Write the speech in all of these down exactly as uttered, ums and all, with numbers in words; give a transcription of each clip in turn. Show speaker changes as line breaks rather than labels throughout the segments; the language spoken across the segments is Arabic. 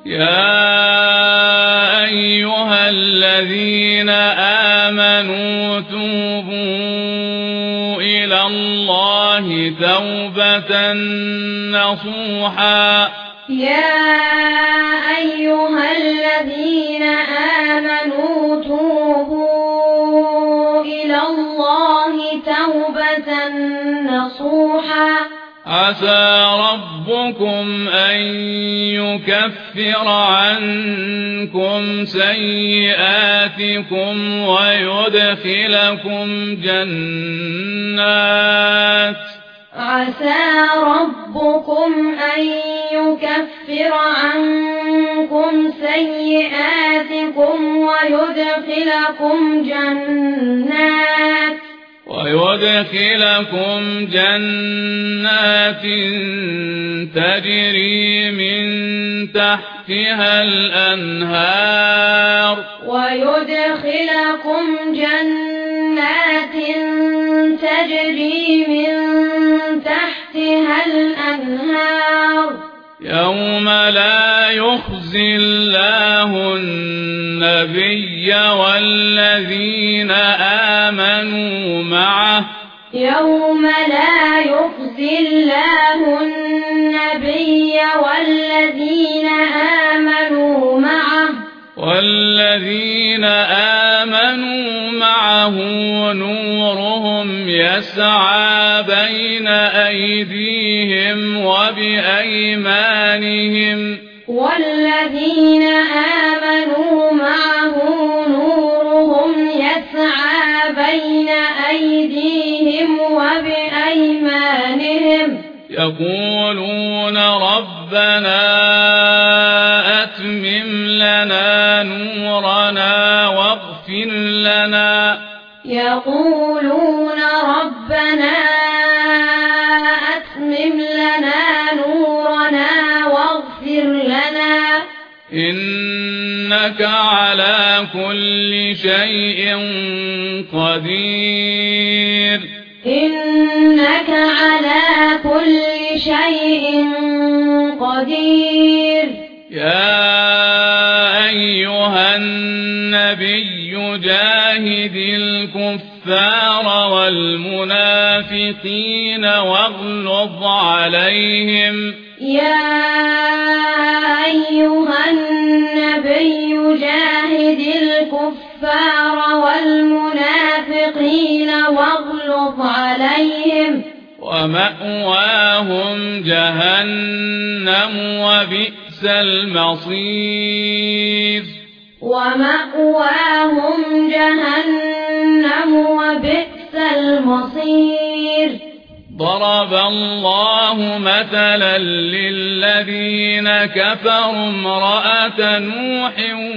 يا أيها الذين آمنوا توبوا إلى الله توبة نصوحا
يا أيها الذين آمنوا توبوا إلى الله توبة نصوحا
عسى ربكم أن يكفر عنكم سيئاتكم ويدخلكم جنات
عسى ربكم أن يكفر عنكم سيئاتكم ويدخلكم جنات
ويدخلكم جنات تجري من تحتها الأنهار
ويدخلكم جنات تجري من تحتها الأنهار
يوم لا يخزي الله النبي والذين آمنوا معه
يوم لا يخزي الله النبي والذين آمنوا معه
والذين آمنوا معه نورهم يسعى بين أيديهم وبأيمانهم
والذين آمنوا معه نورهم يسعى بين أيديهم وبأيمانهم
يقولون ربنا أتمم لنا نورنا واغفر لنا
يقولون ربنا أتمم لنا نورنا واغفر لنا
إنك على كل شيء قدير
إنك على كل شيء قدير
يا أيها النبي جاهد الكفار والمنافقين واغلظ عليهم
يا أيها النبي جاهد الكفار والمنافقين واغلظ عليهم
ومأواهم جهنم وبئس المصير
ومأواهم جهنم وبئس المصير
ضرب الله مثلا للذين كفروا امرأة نوح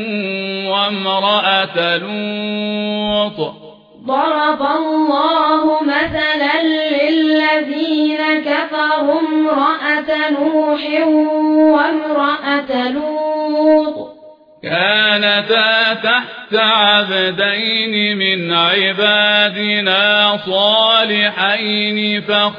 وامرأة لوط
ضرب الله مثلا للذين كفروا امرأة نوح وامرأة لوط
كانتا تحت عبدين من عبادنا صالحين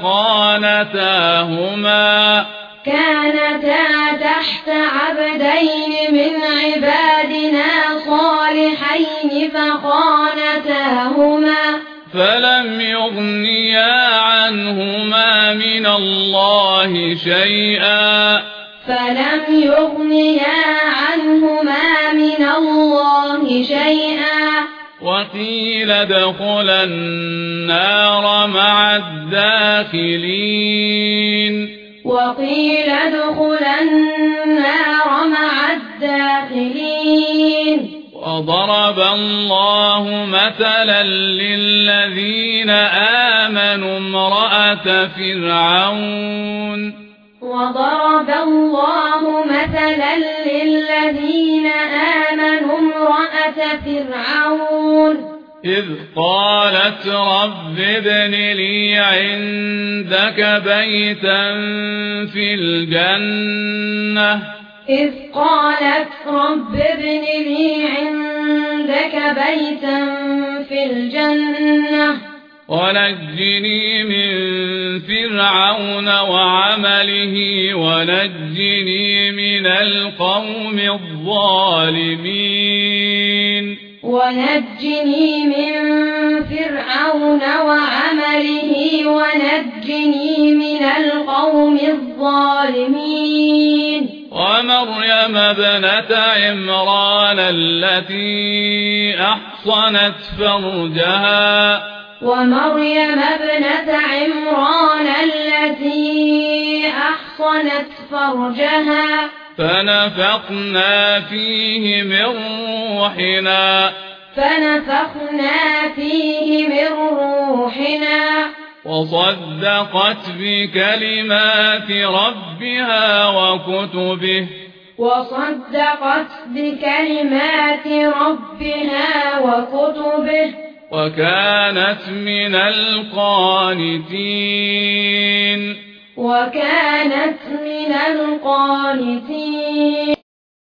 فخانتاهما
كانتا تحت عبدين من عبادنا صالحين فخانتاهما
فلم يغنيا عنهما من الله شيئا
فلم يغنيا عنهما من الله شيئا
وقيل ادخلا النار مع الداخلين
وقيل ادخلا النار مع الداخلين
وضرب الله مثلا للذين آمنوا امرأة فرعون
وضرب الله مثلا للذين آمنوا امرأة فرعون
إذ قالت رب ابن لي عندك بيتا في الجنة
إذ قالت رب ابن لي عندك بيتا في الجنة
ونجني من فرعون وعمله ونجني من القوم الظالمين
ونجني من فرعون وعمله ونجني من القوم الظالمين
ومريم ابنة عمران التي أحصنت فرجها
ومريم ابنة عمران التي أحصنت فرجها
فنفخنا فيه من روحنا
فنفخنا فيه من روحنا
وصدقت بكلمات ربها وكتبه
وصدقت بكلمات ربها وكتبه
وكانت من القانتين
وكانت من القانتين